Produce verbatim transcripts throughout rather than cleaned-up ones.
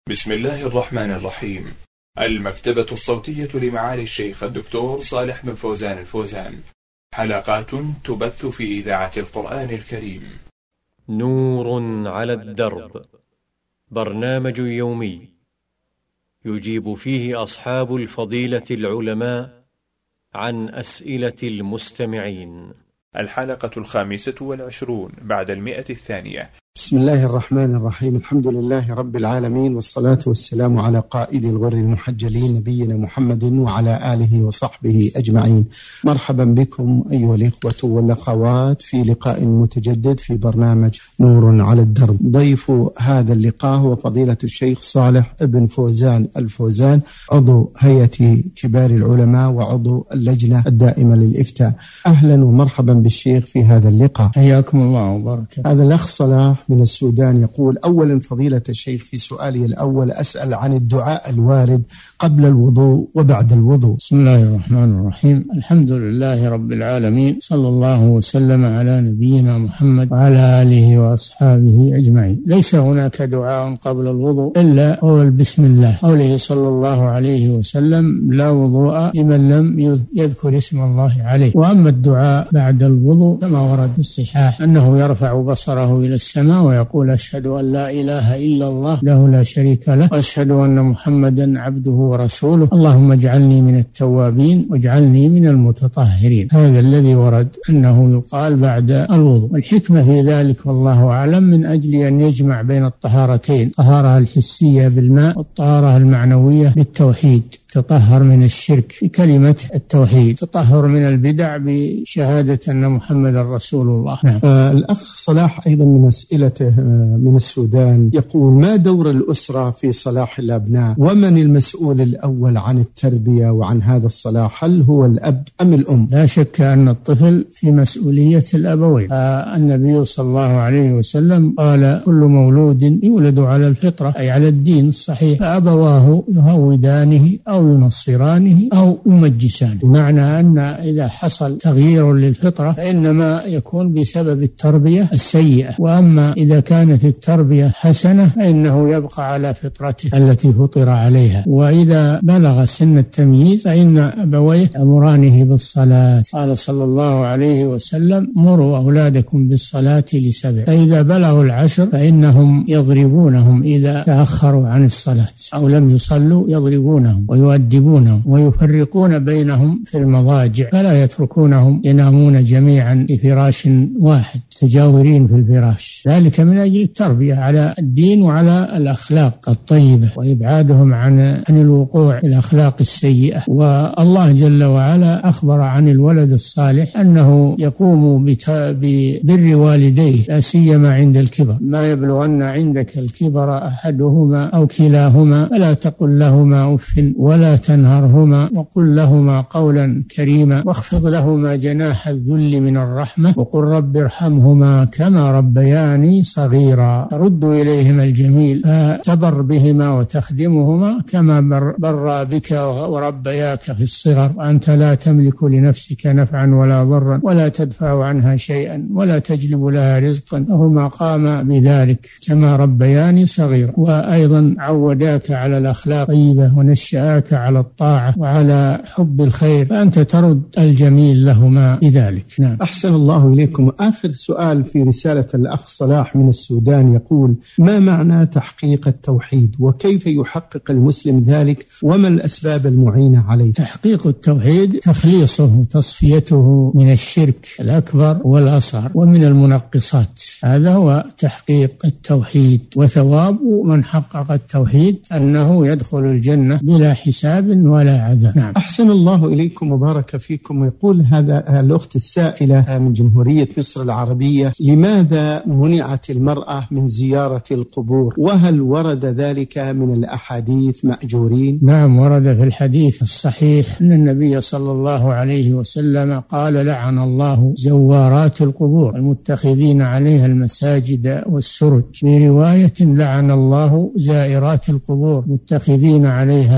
بسم الله الرحمن الرحيم. المكتبة الصوتية لمعالي الشيخ الدكتور صالح بن فوزان الفوزان، حلقات تبث في إذاعة القرآن الكريم. نور على الدرب، برنامج يومي يجيب فيه أصحاب الفضيلة العلماء عن أسئلة المستمعين. الحلقة الخامسة والعشرون بعد المئة الثانية. بسم الله الرحمن الرحيم. الحمد لله رب العالمين، والصلاة والسلام على قائد الغر المحجلين نبينا محمد وعلى آله وصحبه أجمعين. مرحبا بكم أيها الإخوة والأخوات في لقاء متجدد في برنامج نور على الدرب. ضيف هذا اللقاء هو فضيلة الشيخ صالح بن فوزان الفوزان، عضو هيئة كبار العلماء وعضو اللجنة الدائمة للإفتاء. أهلا ومرحبا بالشيخ في هذا اللقاء. حياكم الله وبارك. هذا الأخ صلاح من السودان يقول: أولا فضيلة الشيخ، في سؤالي الأول أسأل عن الدعاء الوارد قبل الوضوء وبعد الوضوء. بسم الله الرحمن الرحيم. الحمد لله رب العالمين، صلى الله وسلم على نبينا محمد وعلى آله وأصحابه أجمعين. ليس هناك دعاء قبل الوضوء إلا قول بسم الله، قوله صلى الله عليه وسلم: لا وضوء لمن لم يذكر اسم الله عليه. وأما الدعاء بعد الوضوء كما ورد في الصحاح أنه يرفع بصره إلى السماء ويقول: أشهد أن لا إله إلا الله له لا شريك له، وأشهد أن محمدا عبده ورسوله، اللهم اجعلني من التوابين واجعلني من المتطهرين. هذا الذي ورد أنه يقال بعد الوضوء. والحكمة في ذلك والله أعلم من أجل أن يجمع بين الطهارتين، الطهارة الحسية بالماء والطهارة المعنوية بالتوحيد، تطهر من الشرك بكلمة التوحيد، تطهر من البدع بشهادة أن محمد رسول الله. نعم. آه الأخ صلاح أيضا من أسئلته من السودان يقول: ما دور الأسرة في صلاح الأبناء؟ ومن المسؤول الأول عن التربية وعن هذا الصلاح؟ هل هو الأب أم الأم؟ لا شك أن الطفل في مسؤولية الأبوين. آه النبي صلى الله عليه وسلم قال: كل مولود يولد على الفطرة، أي على الدين الصحيح، فأبواه يهودانه أو ينصرانه أو يمجسانه. بمعنى أن إذا حصل تغيير للفطرة فإنما يكون بسبب التربية السيئة، وأما إذا كانت التربية حسنة فإنه يبقى على فطرته التي فطر عليها. وإذا بلغ سن التمييز فإن أبويه أمرانه بالصلاة. قال صلى الله عليه وسلم: مروا أولادكم بالصلاة لسبع، فإذا بلغوا العشر فإنهم يضربونهم إذا تأخروا عن الصلاة أو لم يصلوا، يضربونهم ويؤدبونهم ويفرقون بينهم في المضاجع، فلا يتركونهم ينامون جميعا بفراش واحد تجاورين في الفراش، ذلك من أجل التربية على الدين وعلى الأخلاق الطيبة وإبعادهم عن عن الوقوع في الأخلاق السيئة. والله جل وعلا أخبر عن الولد الصالح أنه يقوم ببر والديه، لا سيما عند الكبر. ما يبلغن عندك الكبر أحدهما أو كلاهما فلا تقل لهما أف ولا تنهرهما وقل لهما قولا كريما واخفض لهما جناح الذل من الرحمة وقل رب ارحمهما كما ربياني صغيرا. ترد إليهما الجميل، فتبر بهما وتخدمهما كما بر, بر بك وربياك في الصغر، وأنت لا تملك لنفسك نفعا ولا ضرا ولا تدفع عنها شيئا ولا تجلب لها رزقا، فهما قام بذلك كما ربياني صغيرا. وأيضا عوداك على الأخلاق الطيبة ونشأك على الطاعة وعلى حب الخير، فأنت ترد الجميل لهما بذلك. نعم. أحسن الله إليكم. آخر سؤال في رسالة الأخ صلاح من السودان يقول: ما معنى تحقيق التوحيد وكيف يحقق المسلم ذلك وما الأسباب المعينة عليه؟ تحقيق التوحيد تخليصه وتصفيته من الشرك الأكبر والأصغر ومن المنقصات، هذا هو تحقيق التوحيد. وثواب من حقق التوحيد أنه يدخل الجنة بلا حساب ولا عذاب. نعم. أحسن الله إليكم وبارك فيكم. ويقول هذا الأخت السائلة من جمهورية مصر العربية: لماذا منعت المرأة من زيارة القبور؟ وهل ورد ذلك من الأحاديث مأجورين؟ نعم، ورد في الحديث الصحيح أن النبي صلى الله عليه وسلم قال: لعن الله زوارات القبور المتخذين عليها المساجد والسرج. في رواية: لعن الله زائرات القبور متخذين عليها المساجد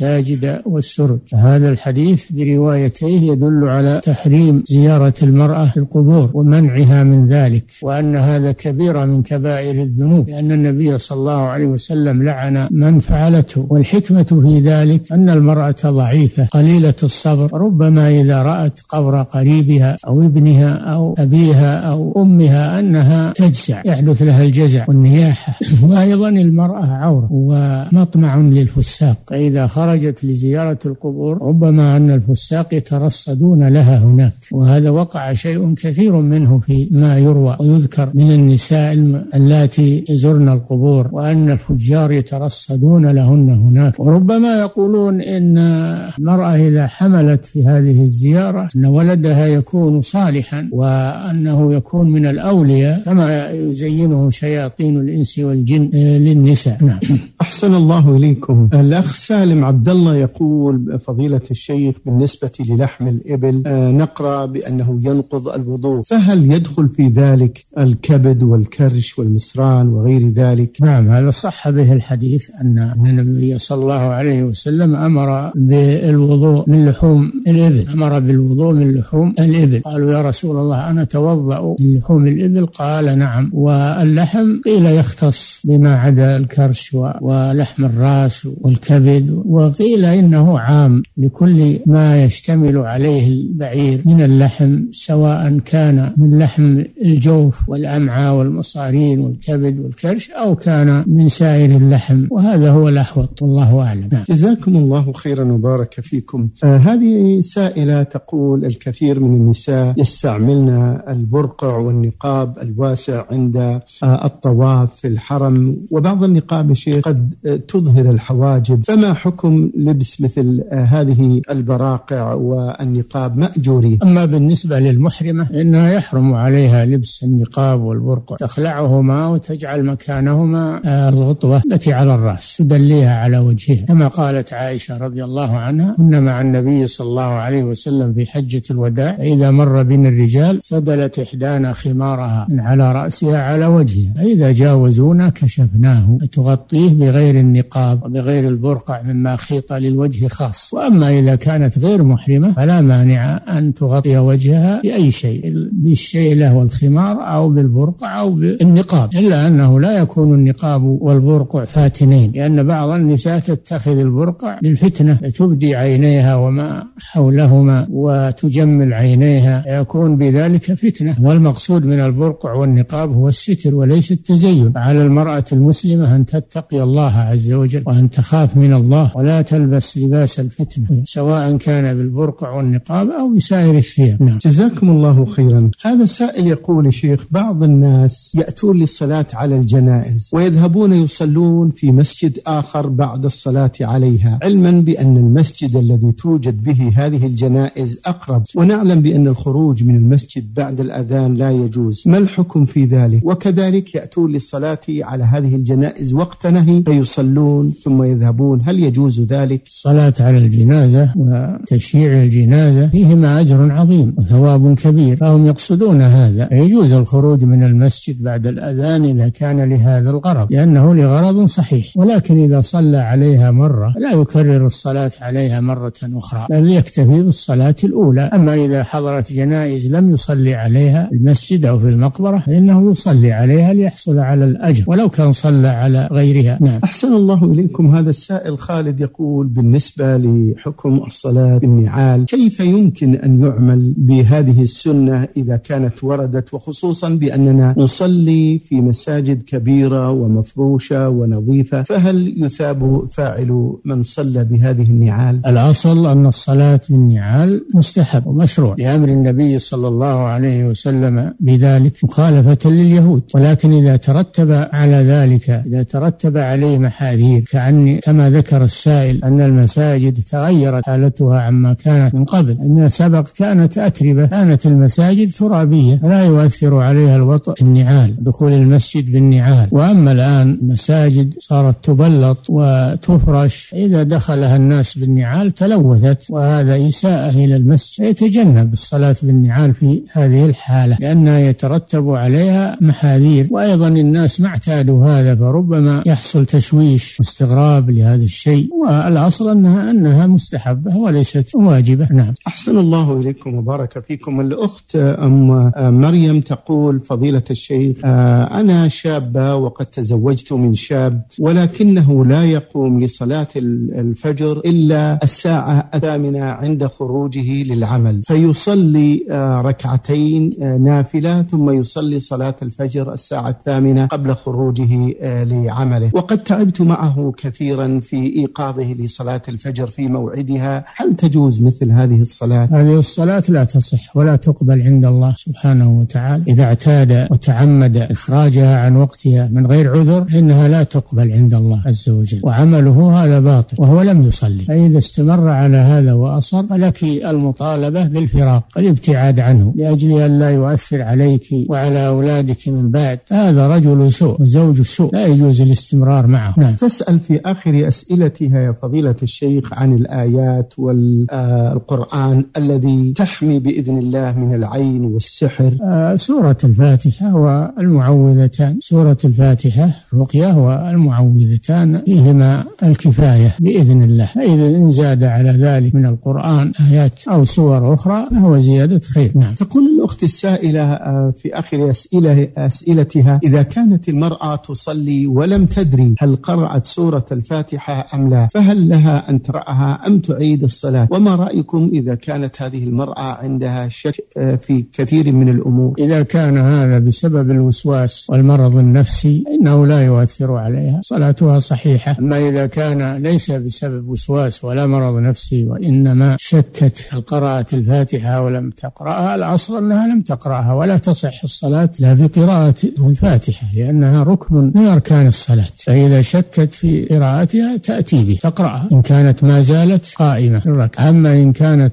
المساجد والسرج. هذا الحديث بروايتيه يدل على تحريم زيارة المرأة القبور ومنعها من ذلك، وأن هذا كبيرة من كبائر الذنوب، لأن النبي صلى الله عليه وسلم لعن من فعلته. والحكمة في ذلك أن المرأة ضعيفة قليلة الصبر، ربما إذا رأت قبر قريبها أو ابنها أو أبيها أو أمها أنها تجزع، يحدث لها الجزع والنياحة. وأيضا المرأة عورة ومطمع للفساق، فإذا خرجت لزيارة القبور ربما أن الفساق يترصدون لها هناك، وهذا وقع شيء كثير منه في ما يروى ويذكر من النساء اللاتي يزرن القبور، وأن الفجار يترصدون لهن هناك. وربما يقولون إن المرأة إذا حملت في هذه الزيارة أن ولدها يكون صالحا وأنه يكون من الأولياء كما يزينه شياطين الإنس والجن للنساء. نعم. أحسن الله إليكم. الأخ سالم عبد الله يقول فضيلة الشيخ بالنسبة للحم الإبل نقرأ بأنه ينقض الوضوء، فهل يدخل في ذلك الكبد والكرش والمصران وغير ذلك؟ نعم، هذا صح به الحديث أن النبي صلى الله عليه وسلم أمر بالوضوء من لحوم الإبل، أمر بالوضوء من لحوم الإبل. قالوا يا رسول الله أنا أتوضأ من لحوم الإبل؟ قال نعم. واللحم قيل يختص بما عدا الكرش ولحم الرأس والكبد، وقيل إنه عام لكل ما يشتمل عليه البعير من اللحم، سواء كان من لحم الجوف والأمعاء والمصارين والكبد والكرش أو كان من سائر اللحم، وهذا هو الأحوط والله أعلم. نعم. جزاكم الله خيرا وبارك فيكم. آه هذه سائلة تقول الكثير من النساء يستعملن البرقع والنقاب الواسع عند آه الطواف في الحرم، وبعض النقاب شيء قد آه تظهر الحواجب، فما حكم لبس مثل آه هذه البراقع والنقاب مأجورين؟ أما بالنسبة للمحرمة إنها يحرم عليها لبس النقاب والبرقع، تخلعهما وتجعل مكانهما آه الغطوة التي على الرأس تدليها على وجهها، كما قالت عائشة رضي الله عنها كنا مع النبي صلى الله عليه وسلم في حجة الوداع، إذا مر بنا الرجال سدلت إحدانا خمارها من على رأسها على وجهها، فإذا جاوزونا كشفناه، تغطيه بغير النقاب وبغير البرقع مما خيط للوجه خاص. وأما إذا كانت غير محرمة فلا مانع أن تغطي وجهها بأي شيء، بالشيلة والخمار أو بالبرقع أو بالنقاب، إلا أنه لا يكون النقاب والبرقع فاتنين، لأن بعض النساء تتخذ البرقع للفتنة، تبدي عينيها وما حولهما وتجمل عينيها، يكون بذلك فتنة. والمقصود من البرقع والنقاب هو الستر وليس التزين. على المرأة المسلمة أن تتقي الله عز وجل وأن تخاف من الله ولا تلبس لباس الفتنة، سواء كان بالبرقع والنقاب أو بسائر الثياب. نعم. جزاكم الله خيرا. هذا سائل يقول شيخ بعض الناس يأتون للصلاة على الجنائز ويذهبون يصلون في مسجد آخر بعد الصلاة عليها، علما بأن المسجد الذي توجد به هذه الجنائز أقرب، ونعلم بأن الخروج من المسجد بعد الأذان لا يجوز، ما الحكم في ذلك؟ وكذلك يأتون للصلاة على هذه الجنائز وقت نهي فيصلون ثم يذهبون، هل يجوز ذلك؟ الصلاة على الجنازة وتشييع الجنازة فيهما أجر عظيم وثواب كبير، فهم يقصدون هذا، يجوز الخروج من المسجد بعد الأذان إذا كان لهذا الغرض، لأنه لغرض صحيح. ولكن إذا صلى عليها مرة لا يكرر الصلاة عليها مرة أخرى، بل يكتفي بالصلاة الأولى. أما إذا حضرت جنائز لم يصلي عليها المسجد أو في المقبرة فإنه يصلي عليها ليحصل على الأجر ولو كان صلى على غيرها. نعم. أحسن الله إليكم. هذا السائل خالد يقول بالنسبة لحكم الصلاة بالنعال، كيف يمكن أن يعمل بهذه السنة إذا كانت وردت، وخصوصا بأننا نصلي في مساجد كبيرة ومفروشة ونظيفة، فهل يثاب فاعل من صلى بهذه النعال؟ الأصل أن الصلاة بالنعال مستحب ومشروع لأمر النبي صلى الله عليه وسلم بذلك مخالفة لليهود، ولكن إذا ترتب على ذلك إذا ترتب عليه محاذير كأن كما ذكر السائل أن المساجد تغيرت حالتها عما كانت من قبل، أن سبق كانت أتربة، كانت المساجد ترابية فلا يؤثر عليها الوطء النعال، دخول المسجد بالنعال. وأما الآن مساجد صارت تبلط وتفرش، إذا دخلها الناس بالنعال تلوثت، وهذا إساءة إلى المسجد، يتجنب الصلاة بالنعال في هذه الحالة لأنها يترتب عليها محاذير، وأيضا الناس ما اعتادوا هذا فربما يحصل تشويش واستغراب لهذا الشيء، والأصل أنها, أنها مستحبة وليست واجبة. نعم. أحسن الله إليكم وبارك فيكم. الأخت أم مريم تقول: فضيلة الشيخ، أنا شابة وقد تزوجت من شاب، ولكنه لا يقوم لصلاة الفجر إلا الساعة الثامنة عند خروجه للعمل، فيصلي ركعتين نافلة ثم يصلي صلاة الفجر الساعة الثامنة قبل خروجه لعمله، وقد تعبت معه كثيرا في إيقاظه لصلاة الفجر في موعدها. هل تجوز مثل هذه الصلاة؟ هذه الصلاة لا تصح ولا تقبل عند الله سبحانه وتعالى. إذا اعتاد وتعمد إخراجها عن وقتها من غير عذر إنها لا تقبل عند الله عز وجل، وعمله هذا باطل وهو لم يصلي. فإذا استمر على هذا وأصر فلك المطالبة بالفراق، الابتعاد عنه، لأجل أن لا يؤثر عليك وعلى أولادك من بعد. هذا رجل سوء وزوج سوء، لا يجوز الاستمرار معه. نعم. تسأل في آخر أسئلتها يا فضيلة الشيخ عن الآيات والقرآن الذي تحمي بإذن الله من العين والسحر. آه سورة الفاتحة والمعوذتان. سورة الفاتحة رقية والمعوذتان فيهما الكفاية بإذن الله، فإذا إن زاد على ذلك من القرآن آيات أو سور أخرى فهو زيادة خير. نعم. تقول الأخت السائلة في آخر أسئلة أسئلتها: إذا كانت المرأة تصلي ولم تدري هل قرأت سورة الفاتحة أم لا، فهل لها أن تقرأها أم تعيد الصلاة؟ وما رأيكم إذا كانت هذه المرأة عندها شك في كثير من الأمور؟ إذا كان هذا بسبب الوسواس والمرض النفسي إنه لا يؤثر عليها، صلاتها صحيحة. أما إذا كان ليس بسبب وسواس ولا مرض نفسي وإنما شكت هل قرأت الفاتحة ولم تقرأها، الأصل أنها لم تقرأها ولا تصح الصلاة لا بقراءة الفاتحة، لأنها ركن من أركان الصلاة. فإذا شكت في قراءتها تأتي به تقرأها إن كانت ما زالت قائمة الركعة. أما إن كانت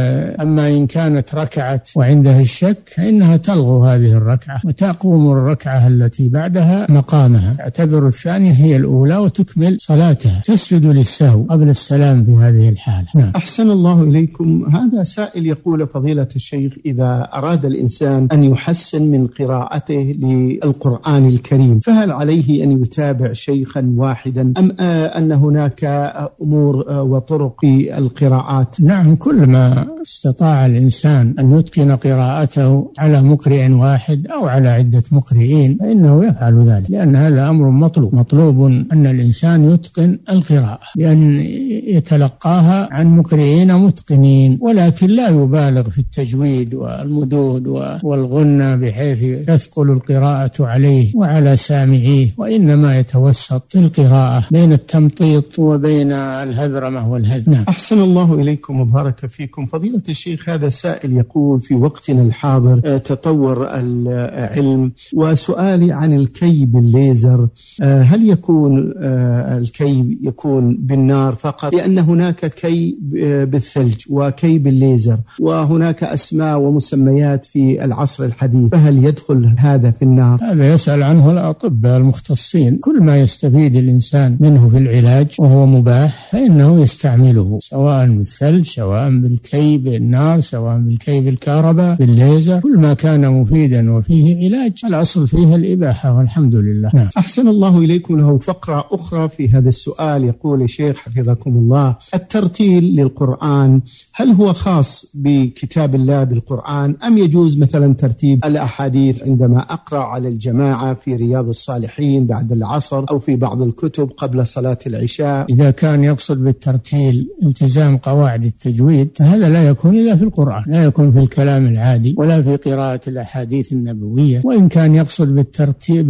أما إن كانت ركعت وعندها الشك فإنها تلغو هذه الركعة وتقوم الركعة التي بعدها مقامها، تعتبر الثانية هي الأولى وتكمل صلاتها، تسجد للسهو قبل السلام في هذه الحالة. نعم. أحسن الله إليكم. هذا سائل يقول: فضيلة الشيخ، إذا أراد الإنسان أن يحسن من قراءته للقرآن الكريم فهل عليه أن يتابع شيخا واحدا أم أن هناك أمور وطرق في القراءات؟ نعم، كل ما استطاع الإنسان أن يتقن قراءته على مقرئ واحد أو على عدة مقرئين فإنه يفعل ذلك، لأن هذا أمر مطلوب. مطلوب أن الإنسان يتقن القراءة بأن يتلقاها عن مقرئين متقنين، ولكن لا يبالغ في التجويد والمدود والغنى بحيث تثقل القراءة عليه وعلى سامعيه، وإنما يتوسط في القراءة بين التمطيط وبين الهذرمة والهذ. نعم. أحسن الله إليكم وبارك فيكم. فضيلة الشيخ، هذا سائل يقول: في وقتنا الحاضر تطور العلم، وسؤالي عن الكي بالليزر، هل يكون الكي يكون بالنار فقط؟ لأن هناك كي بالثلج وكي بالليزر، وهناك أسماء ومسميات في العصر الحديث، فهل يدخل هذا في النار؟ هذا يسأل عنه الأطباء المختصين. كل ما يستفيد الإنسان منه في العلاج وهو مباح فإنه يستعمله، سواء بالثلج، سواء بالكي بالنار، سواء بالكي بالكهرباء، بالليزر، كل ما كان مفيدا وفيه علاج الأصل فيه الإباحة والحمد لله. نعم. أحسن الله إليكم. له فقرة أخرى في هذا السؤال، يقول: الشيخ حفظكم الله، الترتيل للقرآن هل هو خاص بكتاب الله بالقرآن أم يجوز مثلا ترتيب الأحاديث عندما أقرأ على الجماعة في رياض الصالحين بعد العصر أو في بعض الكتب قبل صلاة العشاء؟ إذا كان يقصد بالترتيل التزام قواعد التجويد فهذا لا يكون إلا في القرآن، لا يكون في الكلام العادي ولا في قراءة الأحاديث النبوية. وإن كان يقصد بالترتيل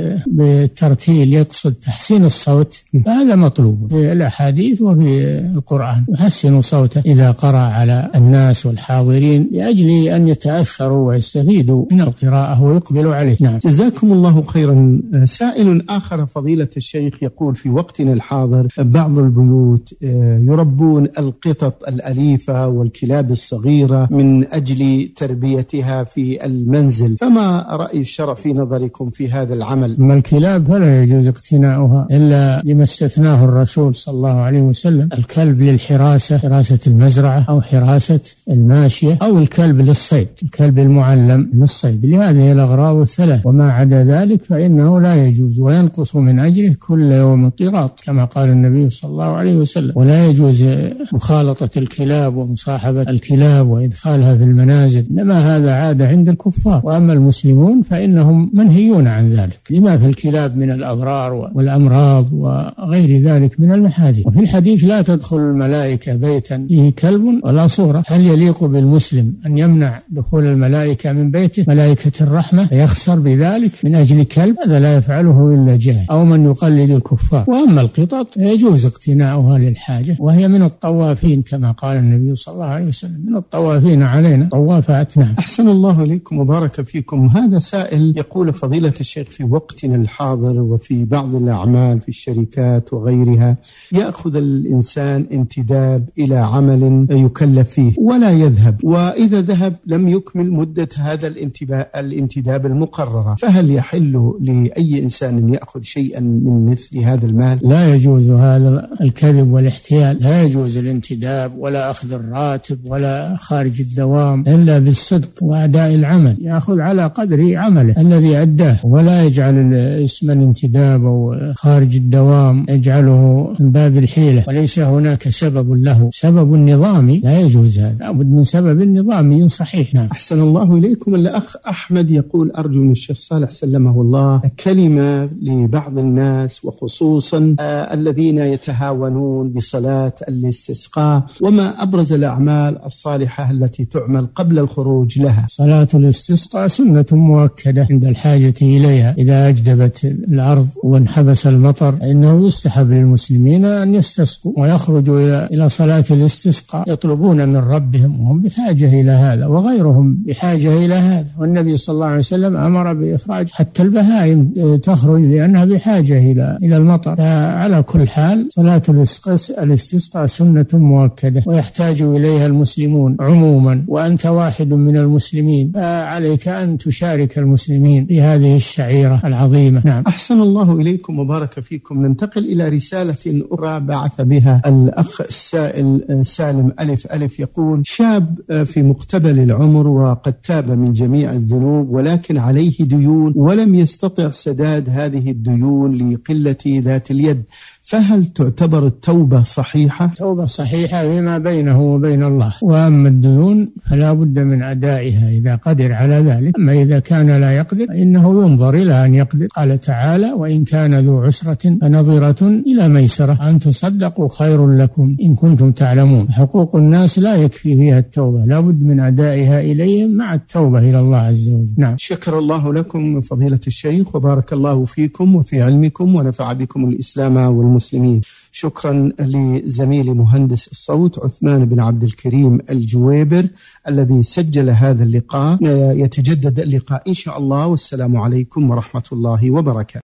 بالترتيل يقصد تحسين الصوت فهذا مطلوب في الأحاديث وفي القرآن، يحسن صوته إذا قرأ على الناس والحاضرين لأجل أن يتأثروا ويستفيدوا من القراءة ويقبلوا عليه. نعم. جزاكم الله خيرا. سائل آخر فضيلة الشيخ يقول: في وقتنا الحاضر بعض البيوت يربون القطط الأليفة والكلاب الصغيرة من أجل تربيتها في المنزل، فما رأي الشرع في نظركم في هذا العمل؟ أما الكلاب فلا يجوز اقتناؤها إلا لما استثناه الرسول صلى الله عليه وسلم: الكلب للحراسة، حراسة المزرعة أو حراسة الماشية، أو الكلب للصيد، الكلب المعلم للصيد، لهذه الأغراض الثلاث. وما عدا ذلك فإنه لا يجوز وينقص من أجره كل يوم قيراط كما قال النبي صلى صلى الله عليه وسلم. ولا يجوز مخالطة الكلاب ومصاحبة الكلاب وإدخالها في المنازل، إنما هذا عادة عند الكفار. وأما المسلمون فإنهم منهيون عن ذلك لما في الكلاب من الأضرار والأمراض وغير ذلك من المحاذير. وفي الحديث لا تدخل الملائكة بيتا فيه كلب ولا صورة. هل يليق بالمسلم أن يمنع دخول الملائكة من بيته، ملائكة الرحمة، يخسر بذلك من أجل كلب؟ هذا لا يفعله إلا جاهل أو من يقلد الكفار. وأما القطط يجوز اقتناؤها للحاجة، وهي من الطوافين كما قال النبي صلى الله عليه وسلم، من الطوافين علينا طوافات. نعم. أحسن الله إليكم وبارك فيكم. هذا سائل يقول: فضيلة الشيخ، في وقتنا الحاضر وفي بعض الأعمال في الشركات وغيرها يأخذ الإنسان انتداب إلى عمل يكلف فيه ولا يذهب، وإذا ذهب لم يكمل مدة هذا الانتداب المقررة، فهل يحل لأي إنسان أن يأخذ شيئا من مثل هذا المال؟ لا يجوز هذا الكذب والاحتيال، لا يجوز الانتداب ولا أخذ الراتب ولا خارج الدوام إلا بالصدق وأداء العمل، يأخذ على قدر عمله الذي أداه، ولا يجعل اسم الانتداب أو خارج الدوام يجعله من باب الحيلة، وليس هناك سبب له، سبب نظامي لا يجوز هذا، لابد من سبب نظامي صحيح. نعم. أحسن الله إليكم. الأخ أحمد يقول: أرجو من الشيخ صالح سلمه الله كلمة لبعض الناس وخصوصا آه الذين يتهاونون بصلاة الاستسقاء، وما أبرز الأعمال الصالحة التي تعمل قبل الخروج لها. صلاة الاستسقاء سنة مؤكدة عند الحاجة إليها، إذا أجدبت الأرض وانحبس المطر إنه يستحب للمسلمين أن يستسقوا ويخرجوا إلى إلى صلاة الاستسقاء، يطلبون من ربهم وهم بحاجة إلى هذا، وغيرهم بحاجة إلى هذا. والنبي صلى الله عليه وسلم أمر بإخراج حتى البهائم تخرج لأنها بحاجة إلى إلى المطر. على كل حال صلاة الاستسقاء سنة مؤكدة ويحتاج إليها المسلمون عموما، وأنت واحد من المسلمين، فعليك أن تشارك المسلمين في هذه الشعيرة العظيمة. نعم. أحسن الله إليكم وبارك فيكم. ننتقل إلى رسالة أخرى بعث بها الأخ السائل سالم ألف ألف، يقول: شاب في مقتبل العمر وقد تاب من جميع الذنوب، ولكن عليه ديون ولم يستطع سداد هذه الديون لقلة ذات اليد، فهل تعتبر التوبة صحيحة؟ توبة صحيحة فيما بينه وبين الله، وأما الديون فلا بد من أدائها إذا قدر على ذلك. أما إذا كان لا يقدر فإنه ينظر إلى أن يقدر. قال تعالى: وإن كان ذو عسرة فنظرة إلى ميسرة أن تصدقوا خير لكم إن كنتم تعلمون. حقوق الناس لا يكفي فيها التوبة، لا بد من أدائها إليهم مع التوبة إلى الله عز وجل. نعم. شكر الله لكم فضيلة الشيخ وبارك الله فيكم وفي علمكم ونفع بكم الإسلام والمسلمين. شكرا لزميل مهندس الصوت عثمان بن عبد الكريم الجويبر الذي سجل هذا اللقاء. يتجدد اللقاء إن شاء الله، والسلام عليكم ورحمة الله وبركاته.